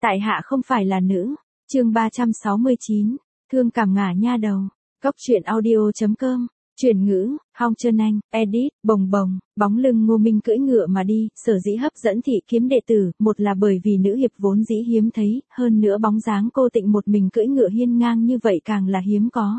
Tại hạ không phải là nữ. Chương 369. Thương cảm ngả nha đầu. Góc truyện audio.com. Chuyển ngữ, Hong Trân Anh, edit, bồng bồng, bóng lưng Ngô Minh cưỡi ngựa mà đi, sở dĩ hấp dẫn thị kiếm đệ tử, một là bởi vì nữ hiệp vốn dĩ hiếm thấy, hơn nữa bóng dáng cô Tịnh một mình cưỡi ngựa hiên ngang như vậy càng là hiếm có.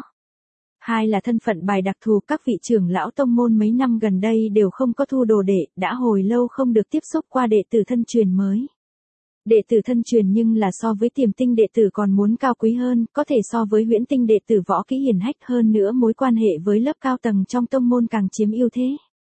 Hai là thân phận bài đặc thù, các vị trưởng lão tông môn mấy năm gần đây đều không có thu đồ đệ, đã hồi lâu không được tiếp xúc qua đệ tử thân truyền mới. Đệ tử thân truyền nhưng là so với tiềm tinh đệ tử còn muốn cao quý hơn, có thể so với huyễn tinh đệ tử võ kỹ hiển hách hơn nữa, mối quan hệ với lớp cao tầng trong tông môn càng chiếm ưu thế.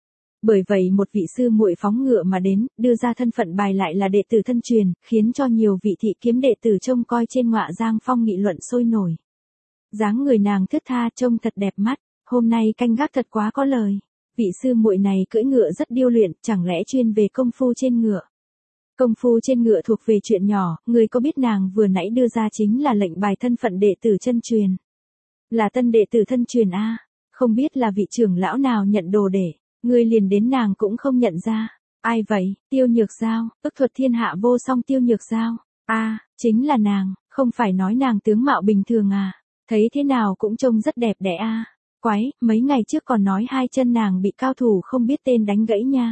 Bởi vậy một vị sư muội phóng ngựa mà đến, đưa ra thân phận bài lại là đệ tử thân truyền, khiến cho nhiều vị thị kiếm đệ tử trông coi trên Ngọa Giang Phong nghị luận sôi nổi. Dáng người nàng thướt tha trông thật đẹp mắt, hôm nay canh gác thật quá có lời. Vị sư muội này cưỡi ngựa rất điêu luyện, chẳng lẽ chuyên về công phu trên ngựa? Công phu trên ngựa thuộc về chuyện nhỏ, người có biết nàng vừa nãy đưa ra chính là lệnh bài thân phận đệ tử chân truyền. Là tân đệ tử thân truyền a, không biết là vị trưởng lão nào nhận đồ để, người liền đến nàng cũng không nhận ra. Ai vậy? Tiêu Nhược Giao, ức thuật thiên hạ vô song Tiêu Nhược Giao. A, chính là nàng, không phải nói nàng tướng mạo bình thường à? Thấy thế nào cũng trông rất đẹp đẽ a. Quái, mấy ngày trước còn nói hai chân nàng bị cao thủ không biết tên đánh gãy nha.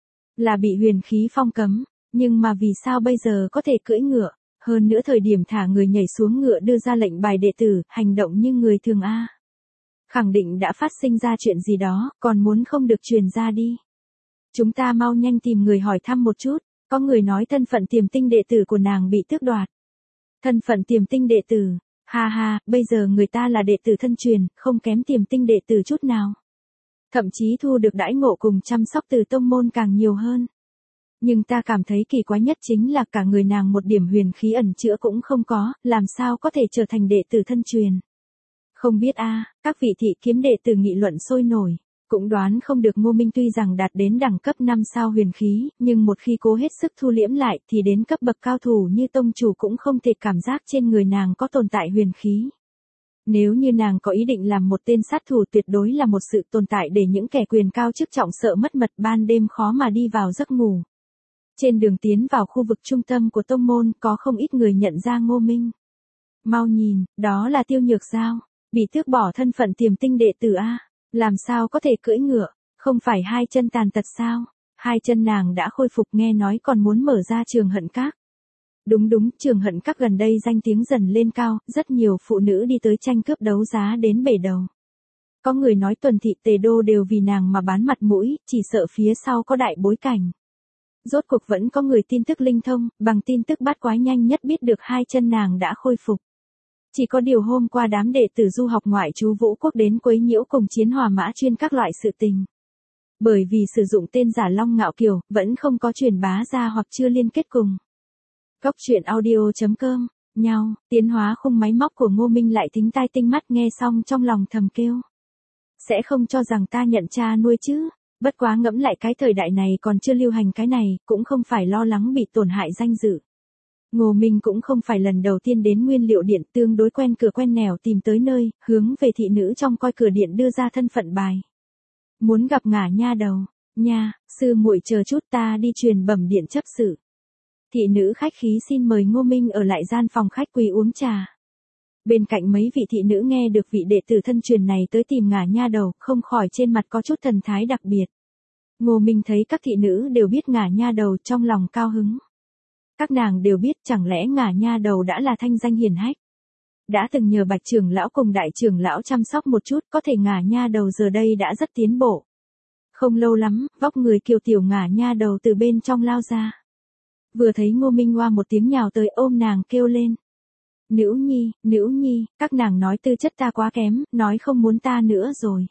Là bị huyền khí phong cấm. Nhưng mà vì sao bây giờ có thể cưỡi ngựa, hơn nữa thời điểm thả người nhảy xuống ngựa đưa ra lệnh bài đệ tử, hành động như người thường a. Khẳng định đã phát sinh ra chuyện gì đó, còn muốn không được truyền ra đi. Chúng ta mau nhanh tìm người hỏi thăm một chút, có người nói thân phận tiềm tinh đệ tử của nàng bị tước đoạt. Thân phận tiềm tinh đệ tử, ha ha, bây giờ người ta là đệ tử thân truyền, không kém tiềm tinh đệ tử chút nào. Thậm chí thu được đãi ngộ cùng chăm sóc từ tông môn càng nhiều hơn. Nhưng ta cảm thấy kỳ quái nhất chính là cả người nàng một điểm huyền khí ẩn chữa cũng không có, làm sao có thể trở thành đệ tử thân truyền. Không biết a, các vị thị kiếm đệ tử nghị luận sôi nổi, cũng đoán không được Ngô Minh tuy rằng đạt đến đẳng cấp 5 sao huyền khí, nhưng một khi cố hết sức thu liễm lại thì đến cấp bậc cao thủ như tông chủ cũng không thể cảm giác trên người nàng có tồn tại huyền khí. Nếu như nàng có ý định làm một tên sát thủ tuyệt đối là một sự tồn tại để những kẻ quyền cao chức trọng sợ mất mật ban đêm khó mà đi vào giấc ngủ. Trên đường tiến vào khu vực trung tâm của tông môn có không ít người nhận ra Ngô Minh. Mau nhìn, đó là Tiêu Nhược Giao, bị tước bỏ thân phận tiềm tinh đệ tử a, làm sao có thể cưỡi ngựa, không phải hai chân tàn tật sao? Hai chân nàng đã khôi phục, nghe nói còn muốn mở ra Trường Hận Các. Đúng, Trường Hận Các gần đây danh tiếng dần lên cao, rất nhiều phụ nữ đi tới tranh cướp đấu giá đến bể đầu. Có người nói Tuần thị Tề Đô đều vì nàng mà bán mặt mũi, chỉ sợ phía sau có đại bối cảnh. Rốt cuộc vẫn có người tin tức linh thông, bằng tin tức bát quái nhanh nhất biết được hai chân nàng đã khôi phục. Chỉ có điều hôm qua đám đệ tử du học ngoại trú Vũ Quốc đến quấy nhiễu cùng Chiến Hòa Mã chuyên các loại sự tình. Bởi vì sử dụng tên giả Long Ngạo Kiều, vẫn không có truyền bá ra hoặc chưa liên kết cùng. Góc truyện audio.com, nhau, tiến hóa khung máy móc của Ngô Minh lại thính tai tinh mắt nghe xong trong lòng thầm kêu. Sẽ không cho rằng ta nhận cha nuôi chứ? Bất quá ngẫm lại cái thời đại này còn chưa lưu hành cái này, cũng không phải lo lắng bị tổn hại danh dự. Ngô Minh cũng không phải lần đầu tiên đến nguyên liệu điện, tương đối quen cửa quen nẻo tìm tới nơi, hướng về thị nữ trong coi cửa điện đưa ra thân phận bài. Muốn gặp ngả nha đầu, nha, sư muội chờ chút ta đi truyền bẩm điện chấp sự. Thị nữ khách khí xin mời Ngô Minh ở lại gian phòng khách quý uống trà. Bên cạnh mấy vị thị nữ nghe được vị đệ tử thân truyền này tới tìm ngả nha đầu, không khỏi trên mặt có chút thần thái đặc biệt. Ngô Minh thấy các thị nữ đều biết ngả nha đầu trong lòng cao hứng. Các nàng đều biết chẳng lẽ ngả nha đầu đã là thanh danh hiển hách. Đã từng nhờ Bạch trưởng lão cùng đại trưởng lão chăm sóc một chút, có thể ngả nha đầu giờ đây đã rất tiến bộ. Không lâu lắm, vóc người kiều tiểu ngả nha đầu từ bên trong lao ra. Vừa thấy Ngô Minh oa một tiếng nhào tới ôm nàng kêu lên. Nữ nhi, các nàng nói tư chất ta quá kém, nói không muốn ta nữa rồi.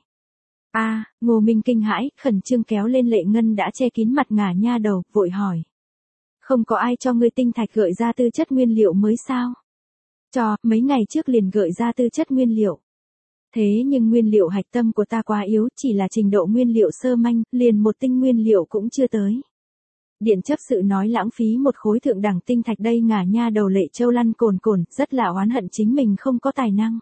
A, Ngô Minh kinh hãi, khẩn trương kéo lên Lệ Ngân đã che kín mặt ngả nha đầu, vội hỏi. Không có ai cho ngươi tinh thạch gợi ra tư chất nguyên liệu mới sao? Cho, mấy ngày trước liền gợi ra tư chất nguyên liệu. Thế nhưng nguyên liệu hạch tâm của ta quá yếu, chỉ là trình độ nguyên liệu sơ manh, liền một tinh nguyên liệu cũng chưa tới. Điện chấp sự nói lãng phí một khối thượng đẳng tinh thạch đây ngả nha đầu Lệ Châu lăn cồn, rất là oán hận chính mình không có tài năng.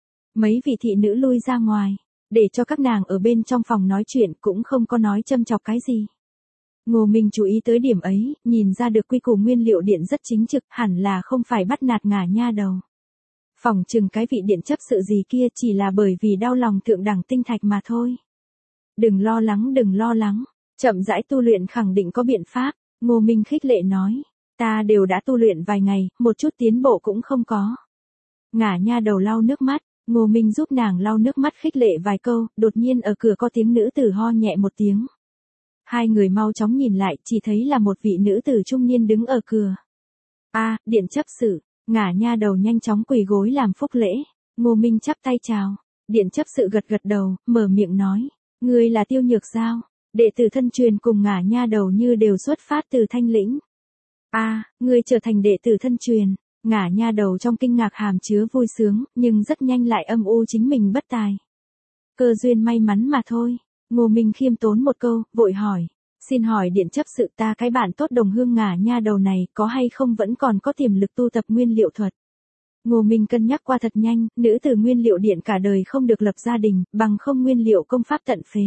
Mấy vị thị nữ lui ra ngoài, để cho các nàng ở bên trong phòng nói chuyện cũng không có nói châm chọc cái gì. Ngô Minh chú ý tới điểm ấy, nhìn ra được quy củ nguyên liệu điện rất chính trực, hẳn là không phải bắt nạt ngả nha đầu. Phỏng chừng cái vị điện chấp sự gì kia chỉ là bởi vì đau lòng thượng đẳng tinh thạch mà thôi. Đừng lo lắng, chậm rãi tu luyện khẳng định có biện pháp, Ngô Minh khích lệ nói. Ta đều đã tu luyện vài ngày, một chút tiến bộ cũng không có. Ngả nha đầu lau nước mắt, Ngô Minh giúp nàng lau nước mắt khích lệ vài câu, đột nhiên ở cửa có tiếng nữ tử ho nhẹ một tiếng. Hai người mau chóng nhìn lại, chỉ thấy là một vị nữ tử trung niên đứng ở cửa. Điện chấp sự, ngả nha đầu nhanh chóng quỳ gối làm phúc lễ, Ngô Minh chắp tay chào. Điện chấp sự gật gật đầu, mở miệng nói, ngươi là Tiêu Nhược Giao, đệ tử thân truyền cùng ngả nha đầu như đều xuất phát từ Thanh Lĩnh. Ngươi trở thành đệ tử thân truyền, ngả nha đầu trong kinh ngạc hàm chứa vui sướng, nhưng rất nhanh lại âm u chính mình bất tài. Cơ duyên may mắn mà thôi, Ngô Minh khiêm tốn một câu, vội hỏi, xin hỏi điện chấp sự ta cái bạn tốt đồng hương ngả nha đầu này có hay không vẫn còn có tiềm lực tu tập nguyên liệu thuật. Ngô Minh cân nhắc qua thật nhanh, nữ tử nguyên liệu điện cả đời không được lập gia đình, bằng không nguyên liệu công pháp tận phế.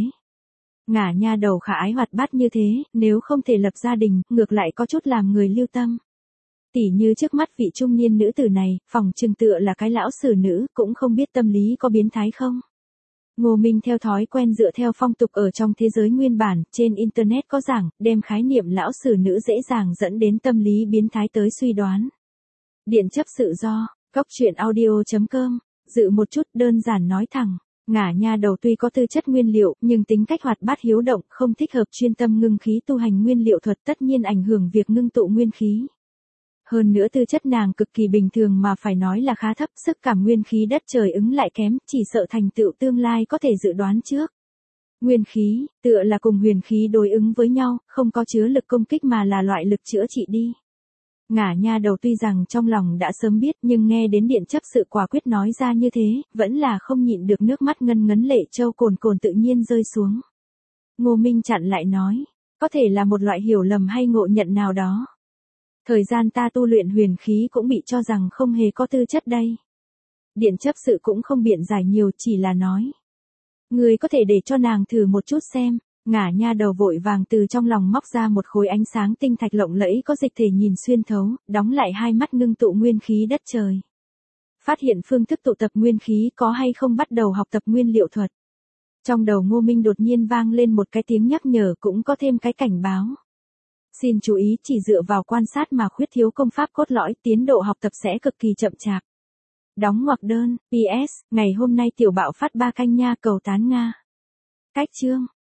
Ngả nha đầu khả ái hoạt bát như thế, nếu không thể lập gia đình, ngược lại có chút làm người lưu tâm. Tỉ như trước mắt vị trung niên nữ tử này, phỏng chừng tựa là cái lão sử nữ, cũng không biết tâm lý có biến thái không. Ngô Minh theo thói quen dựa theo phong tục ở trong thế giới nguyên bản, trên Internet có giảng, đem khái niệm lão sử nữ dễ dàng dẫn đến tâm lý biến thái tới suy đoán. Điện chấp sự do, goctruyện.audio.com, dự một chút đơn giản nói thẳng. Ngả nha đầu tuy có tư chất nguyên liệu, nhưng tính cách hoạt bát hiếu động, không thích hợp chuyên tâm ngưng khí tu hành nguyên liệu thuật, tất nhiên ảnh hưởng việc ngưng tụ nguyên khí. Hơn nữa tư chất nàng cực kỳ bình thường mà phải nói là khá thấp, sức cảm nguyên khí đất trời ứng lại kém, chỉ sợ thành tựu tương lai có thể dự đoán trước. Nguyên khí, tựa là cùng huyền khí đối ứng với nhau, không có chứa lực công kích mà là loại lực chữa trị đi. Ngả nha đầu tuy rằng trong lòng đã sớm biết, nhưng nghe đến điện chấp sự quả quyết nói ra như thế, vẫn là không nhịn được nước mắt ngân ngấn lệ châu cồn cồn tự nhiên rơi xuống. Ngô Minh chặn lại nói, có thể là một loại hiểu lầm hay ngộ nhận nào đó. Thời gian ta tu luyện huyền khí cũng bị cho rằng không hề có tư chất đây. Điện chấp sự cũng không biện giải nhiều, chỉ là nói. Người có thể để cho nàng thử một chút xem. Ngả nha đầu vội vàng từ trong lòng móc ra một khối ánh sáng tinh thạch lộng lẫy có dịch thể nhìn xuyên thấu, đóng lại hai mắt ngưng tụ nguyên khí đất trời. Phát hiện phương thức tụ tập nguyên khí có hay không bắt đầu học tập nguyên liệu thuật. Trong đầu Ngô Minh đột nhiên vang lên một cái tiếng nhắc nhở, cũng có thêm cái cảnh báo. Xin chú ý, chỉ dựa vào quan sát mà khuyết thiếu công pháp cốt lõi, tiến độ học tập sẽ cực kỳ chậm chạp. Đóng ngoặc đơn, PS, ngày hôm nay tiểu bạo phát 3 canh nha, cầu tán Nga. Cách chương.